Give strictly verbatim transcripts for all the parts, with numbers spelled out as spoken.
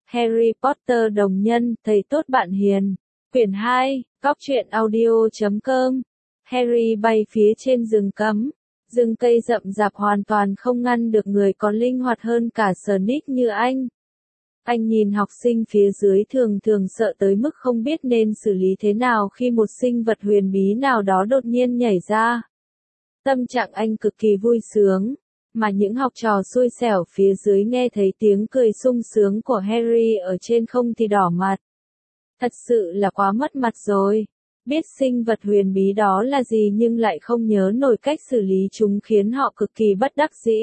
Harry Potter đồng nhân, thầy tốt bạn hiền. Quyển hai, Cóc truyện audio chấm com. Harry bay phía trên rừng cấm. Rừng cây rậm rạp hoàn toàn không ngăn được người còn linh hoạt hơn cả Snape như anh. Anh nhìn học sinh phía dưới thường thường sợ tới mức không biết nên xử lý thế nào khi một sinh vật huyền bí nào đó đột nhiên nhảy ra. Tâm trạng anh cực kỳ vui sướng, mà những học trò xui xẻo phía dưới nghe thấy tiếng cười sung sướng của Harry ở trên không thì đỏ mặt. Thật sự là quá mất mặt rồi. Biết sinh vật huyền bí đó là gì nhưng lại không nhớ nổi cách xử lý chúng khiến họ cực kỳ bất đắc dĩ.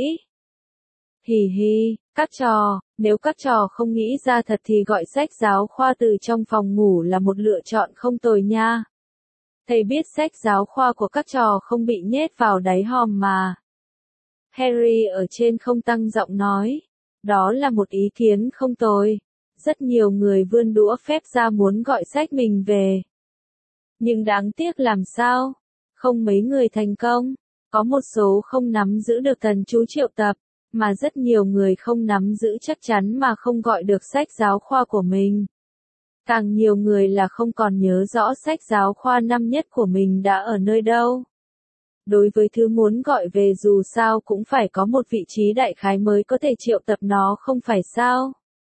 Hì hì, các trò, nếu các trò không nghĩ ra thật thì gọi sách giáo khoa từ trong phòng ngủ là một lựa chọn không tồi nha. Thầy biết sách giáo khoa của các trò không bị nhét vào đáy hòm mà. Harry ở trên không tăng giọng nói. Đó là một ý kiến không tồi. Rất nhiều người vươn đũa phép ra muốn gọi sách mình về. Nhưng đáng tiếc làm sao? Không mấy người thành công. Có một số không nắm giữ được thần chú triệu tập, mà rất nhiều người không nắm giữ chắc chắn mà không gọi được sách giáo khoa của mình. Càng nhiều người là không còn nhớ rõ sách giáo khoa năm nhất của mình đã ở nơi đâu. Đối với thứ muốn gọi về dù sao cũng phải có một vị trí đại khái mới có thể triệu tập nó không phải sao?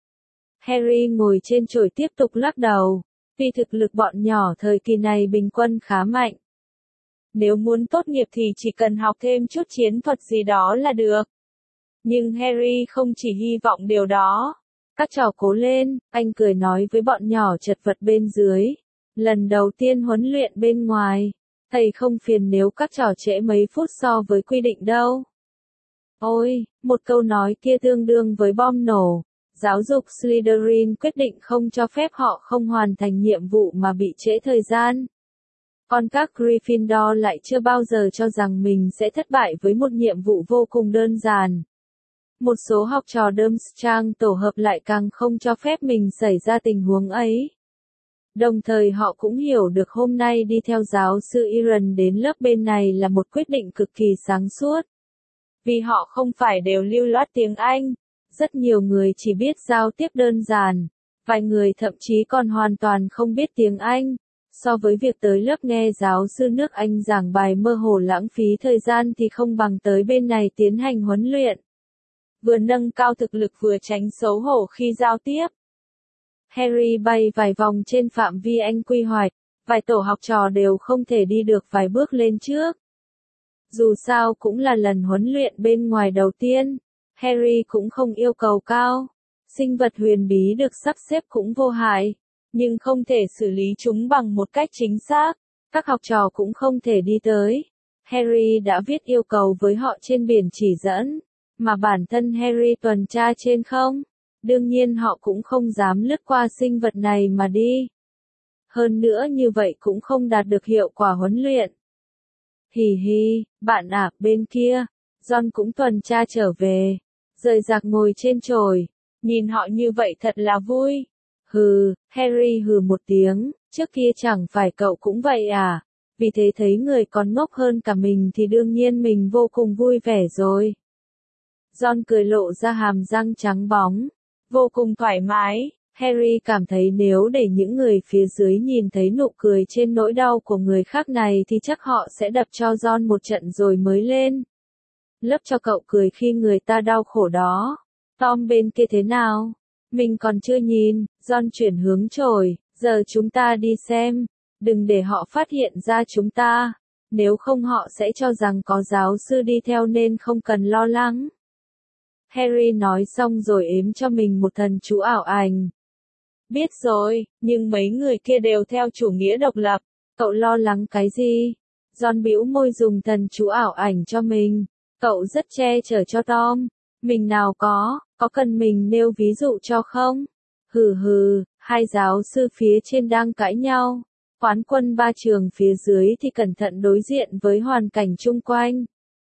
Harry ngồi trên chổi tiếp tục lắc đầu, vì thực lực bọn nhỏ thời kỳ này bình quân khá mạnh. Nếu muốn tốt nghiệp thì chỉ cần học thêm chút chiến thuật gì đó là được. Nhưng Harry không chỉ hy vọng điều đó. Các trò cố lên, anh cười nói với bọn nhỏ chật vật bên dưới. Lần đầu tiên huấn luyện bên ngoài, thầy không phiền nếu các trò trễ mấy phút so với quy định đâu. Ôi, một câu nói kia tương đương với bom nổ. Giáo dục Slytherin quyết định không cho phép họ không hoàn thành nhiệm vụ mà bị trễ thời gian. Còn các Gryffindor lại chưa bao giờ cho rằng mình sẽ thất bại với một nhiệm vụ vô cùng đơn giản. Một số học trò Durmstrang tổ hợp lại càng không cho phép mình xảy ra tình huống ấy. Đồng thời họ cũng hiểu được hôm nay đi theo giáo sư Iron đến lớp bên này là một quyết định cực kỳ sáng suốt. Vì họ không phải đều lưu loát tiếng Anh. Rất nhiều người chỉ biết giao tiếp đơn giản, vài người thậm chí còn hoàn toàn không biết tiếng Anh. So với việc tới lớp nghe giáo sư nước Anh giảng bài mơ hồ lãng phí thời gian thì không bằng tới bên này tiến hành huấn luyện. Vừa nâng cao thực lực vừa tránh xấu hổ khi giao tiếp. Harry bay vài vòng trên phạm vi anh quy hoạch, vài tổ học trò đều không thể đi được vài bước lên trước. Dù sao cũng là lần huấn luyện bên ngoài đầu tiên. Harry cũng không yêu cầu cao. Sinh vật huyền bí được sắp xếp cũng vô hại, nhưng không thể xử lý chúng bằng một cách chính xác. Các học trò cũng không thể đi tới. Harry đã viết yêu cầu với họ trên biển chỉ dẫn, mà bản thân Harry tuần tra trên không. Đương nhiên họ cũng không dám lướt qua sinh vật này mà đi. Hơn nữa như vậy cũng không đạt được hiệu quả huấn luyện. Hì hì, bạn à, bên kia, John cũng tuần tra trở về. Rời rạc ngồi trên chổi, nhìn họ như vậy thật là vui. Hừ, Harry hừ một tiếng, trước kia chẳng phải cậu cũng vậy à, vì thế thấy người còn ngốc hơn cả mình thì đương nhiên mình vô cùng vui vẻ rồi. John cười lộ ra hàm răng trắng bóng, vô cùng thoải mái. Harry cảm thấy nếu để những người phía dưới nhìn thấy nụ cười trên nỗi đau của người khác này thì chắc họ sẽ đập cho John một trận rồi mới lên. Lớp cho cậu cười khi người ta đau khổ đó. Tom bên kia thế nào? Mình còn chưa nhìn. John chuyển hướng chổi. Giờ chúng ta đi xem. Đừng để họ phát hiện ra chúng ta. Nếu không họ sẽ cho rằng có giáo sư đi theo nên không cần lo lắng. Harry nói xong rồi ếm cho mình một thần chú ảo ảnh. Biết rồi, nhưng mấy người kia đều theo chủ nghĩa độc lập. Cậu lo lắng cái gì? John bĩu môi dùng thần chú ảo ảnh cho mình. Cậu rất che chở cho Tom. Mình nào có, có cần mình nêu ví dụ cho không? Hừ hừ, hai giáo sư phía trên đang cãi nhau. Quán quân ba trường phía dưới thì cẩn thận đối diện với hoàn cảnh chung quanh.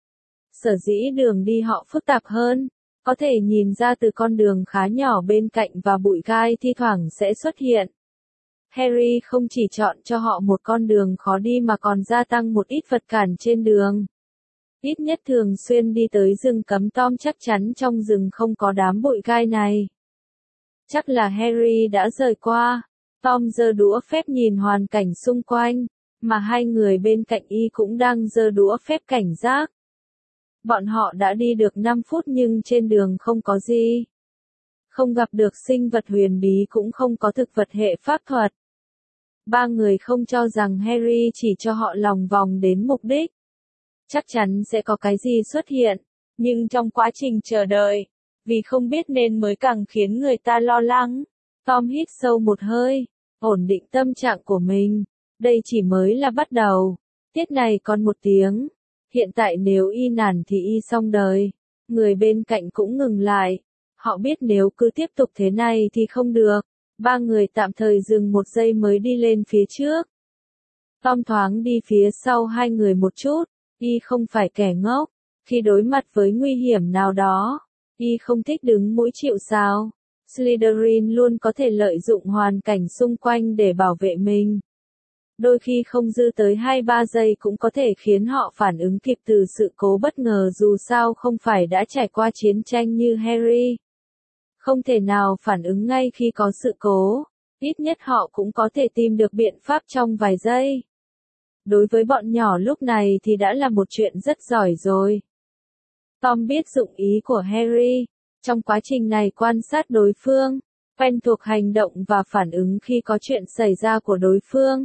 Sở dĩ đường đi họ phức tạp hơn. Có thể nhìn ra từ con đường khá nhỏ bên cạnh và bụi gai thi thoảng sẽ xuất hiện. Harry không chỉ chọn cho họ một con đường khó đi mà còn gia tăng một ít vật cản trên đường. Ít nhất thường xuyên đi tới rừng cấm Tom chắc chắn trong rừng không có đám bụi gai này. Chắc là Harry đã rời qua. Tom giơ đũa phép nhìn hoàn cảnh xung quanh, mà hai người bên cạnh y cũng đang giơ đũa phép cảnh giác. Bọn họ đã đi được năm phút nhưng trên đường không có gì. Không gặp được sinh vật huyền bí cũng không có thực vật hệ pháp thuật. Ba người không cho rằng Harry chỉ cho họ lòng vòng đến mục đích. Chắc chắn sẽ có cái gì xuất hiện, nhưng trong quá trình chờ đợi, vì không biết nên mới càng khiến người ta lo lắng. Tom hít sâu một hơi, ổn định tâm trạng của mình. Đây chỉ mới là bắt đầu. Tiết này còn một tiếng. Hiện tại nếu y nản thì y xong đời. Người bên cạnh cũng ngừng lại. Họ biết nếu cứ tiếp tục thế này thì không được. Ba người tạm thời dừng một giây mới đi lên phía trước. Tom thoáng đi phía sau hai người một chút. Y không phải kẻ ngốc. Khi đối mặt với nguy hiểm nào đó, y không thích đứng mũi chịu sào. Slytherin luôn có thể lợi dụng hoàn cảnh xung quanh để bảo vệ mình. Đôi khi không dư tới hai ba giây cũng có thể khiến họ phản ứng kịp từ sự cố bất ngờ dù sao không phải đã trải qua chiến tranh như Harry. Không thể nào phản ứng ngay khi có sự cố, ít nhất họ cũng có thể tìm được biện pháp trong vài giây. Đối với bọn nhỏ lúc này thì đã là một chuyện rất giỏi rồi. Tom biết dụng ý của Harry, trong quá trình này quan sát đối phương, quen thuộc hành động và phản ứng khi có chuyện xảy ra của đối phương.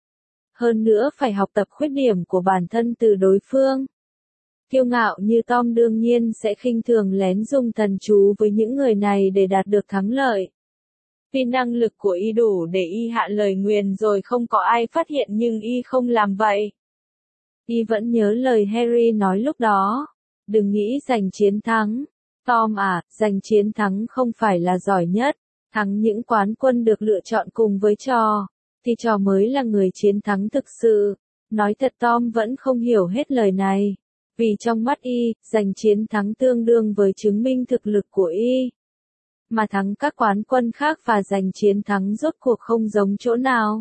Hơn nữa phải học tập khuyết điểm của bản thân từ đối phương. Kiêu ngạo như Tom đương nhiên sẽ khinh thường lén dùng thần chú với những người này để đạt được thắng lợi. Vì năng lực của y đủ để y hạ lời nguyền rồi không có ai phát hiện nhưng y không làm vậy. Y vẫn nhớ lời Harry nói lúc đó. Đừng nghĩ giành chiến thắng. Tom à, giành chiến thắng không phải là giỏi nhất. Thắng những quán quân được lựa chọn cùng với trò. Thì trò mới là người chiến thắng thực sự. Nói thật Tom vẫn không hiểu hết lời này. Vì trong mắt y, giành chiến thắng tương đương với chứng minh thực lực của y. Mà thắng các quán quân khác và giành chiến thắng rốt cuộc không giống chỗ nào.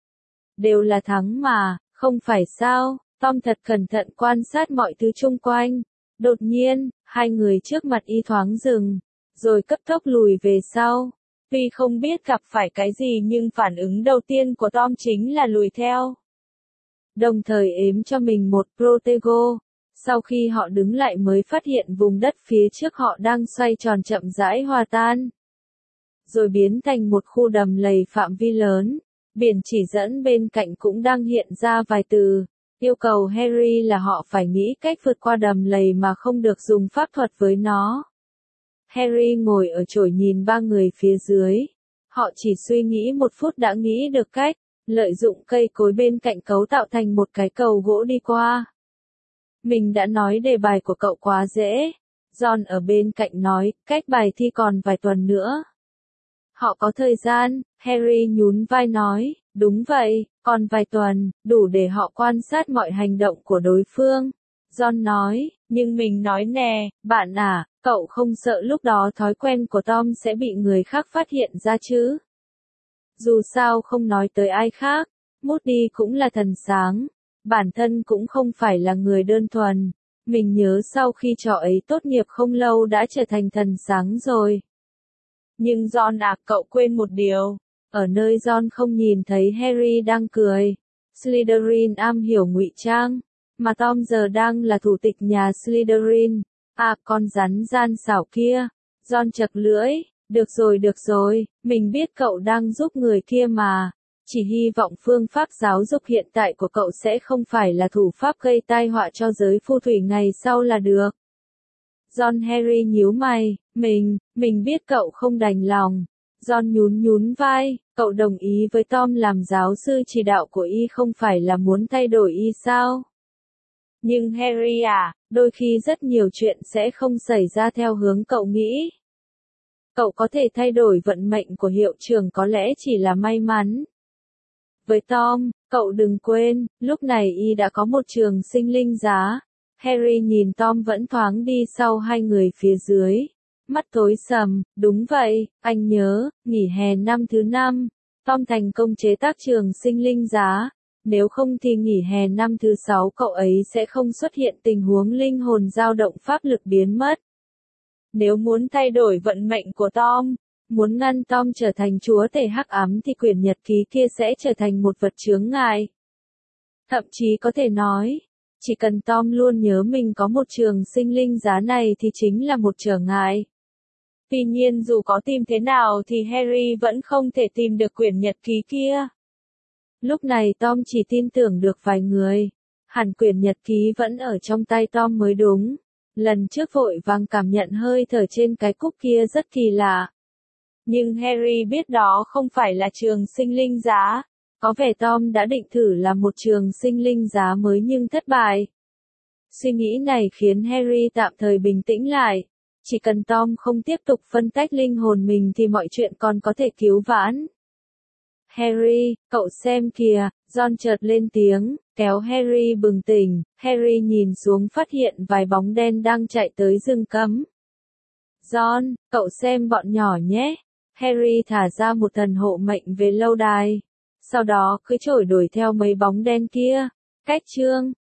Đều là thắng mà, không phải sao? Tom thật cẩn thận quan sát mọi thứ xung quanh. Đột nhiên, hai người trước mặt y thoáng dừng, rồi cấp tốc lùi về sau. Tuy không biết gặp phải cái gì nhưng phản ứng đầu tiên của Tom chính là lùi theo. Đồng thời ếm cho mình một Protego. Sau khi họ đứng lại mới phát hiện vùng đất phía trước họ đang xoay tròn chậm rãi hòa tan. Rồi biến thành một khu đầm lầy phạm vi lớn. Biển chỉ dẫn bên cạnh cũng đang hiện ra vài từ. Yêu cầu Harry là họ phải nghĩ cách vượt qua đầm lầy mà không được dùng pháp thuật với nó. Harry ngồi ở chổi nhìn ba người phía dưới. Họ chỉ suy nghĩ một phút đã nghĩ được cách, lợi dụng cây cối bên cạnh cấu tạo thành một cái cầu gỗ đi qua. Mình đã nói đề bài của cậu quá dễ. John ở bên cạnh nói, cách bài thi còn vài tuần nữa. Họ có thời gian, Harry nhún vai nói, đúng vậy, còn vài tuần, đủ để họ quan sát mọi hành động của đối phương. John nói, nhưng mình nói nè, bạn à, cậu không sợ lúc đó thói quen của Tom sẽ bị người khác phát hiện ra chứ? Dù sao không nói tới ai khác, Moody cũng là thần sáng. Bản thân cũng không phải là người đơn thuần. Mình nhớ sau khi trò ấy tốt nghiệp không lâu đã trở thành thần sáng rồi. Nhưng John à, cậu quên một điều. Ở nơi John không nhìn thấy Harry đang cười. Slytherin am hiểu ngụy trang. Mà Tom giờ đang là thủ tịch nhà Slytherin. À, con rắn gian xảo kia. John chật lưỡi. Được rồi được rồi, mình biết cậu đang giúp người kia mà. Chỉ hy vọng phương pháp giáo dục hiện tại của cậu sẽ không phải là thủ pháp gây tai họa cho giới phù thủy ngày sau là được. John Harry nhíu mày, mình, mình biết cậu không đành lòng. John nhún nhún vai, cậu đồng ý với Tom làm giáo sư chỉ đạo của y không phải là muốn thay đổi y sao? Nhưng Harry à, đôi khi rất nhiều chuyện sẽ không xảy ra theo hướng cậu nghĩ. Cậu có thể thay đổi vận mệnh của hiệu trưởng có lẽ chỉ là may mắn. Với Tom, cậu đừng quên, lúc này y đã có một trường sinh linh giá. Harry nhìn Tom vẫn thoáng đi sau hai người phía dưới. Mắt tối sầm, đúng vậy, anh nhớ, nghỉ hè năm thứ năm, Tom thành công chế tác trường sinh linh giá. Nếu không thì nghỉ hè năm thứ sáu cậu ấy sẽ không xuất hiện tình huống linh hồn dao động pháp lực biến mất. Nếu muốn thay đổi vận mệnh của Tom, Muốn ngăn Tom trở thành chúa tể hắc ám thì quyển nhật ký kia sẽ trở thành một vật chướng ngại. Thậm chí có thể nói, chỉ cần Tom luôn nhớ mình có một trường sinh linh giá này thì chính là một trở ngại. Tuy nhiên dù có tìm thế nào thì Harry vẫn không thể tìm được quyển nhật ký kia. Lúc này Tom chỉ tin tưởng được vài người. Hẳn quyển nhật ký vẫn ở trong tay Tom mới đúng. Lần trước vội vàng cảm nhận hơi thở trên cái cúc kia rất kỳ lạ. Nhưng Harry biết đó không phải là trường sinh linh giá. Có vẻ Tom đã định thử làm một trường sinh linh giá mới nhưng thất bại. Suy nghĩ này khiến Harry tạm thời bình tĩnh lại. Chỉ cần Tom không tiếp tục phân tách linh hồn mình thì mọi chuyện còn có thể cứu vãn. Harry, cậu xem kìa, Ron chợt lên tiếng, kéo Harry bừng tỉnh. Harry nhìn xuống phát hiện vài bóng đen đang chạy tới rừng cấm. Ron, cậu xem bọn nhỏ nhé. Harry thả ra một thần hộ mệnh về lâu đài. Sau đó cưỡi trổi đuổi theo mấy bóng đen kia. Cách chương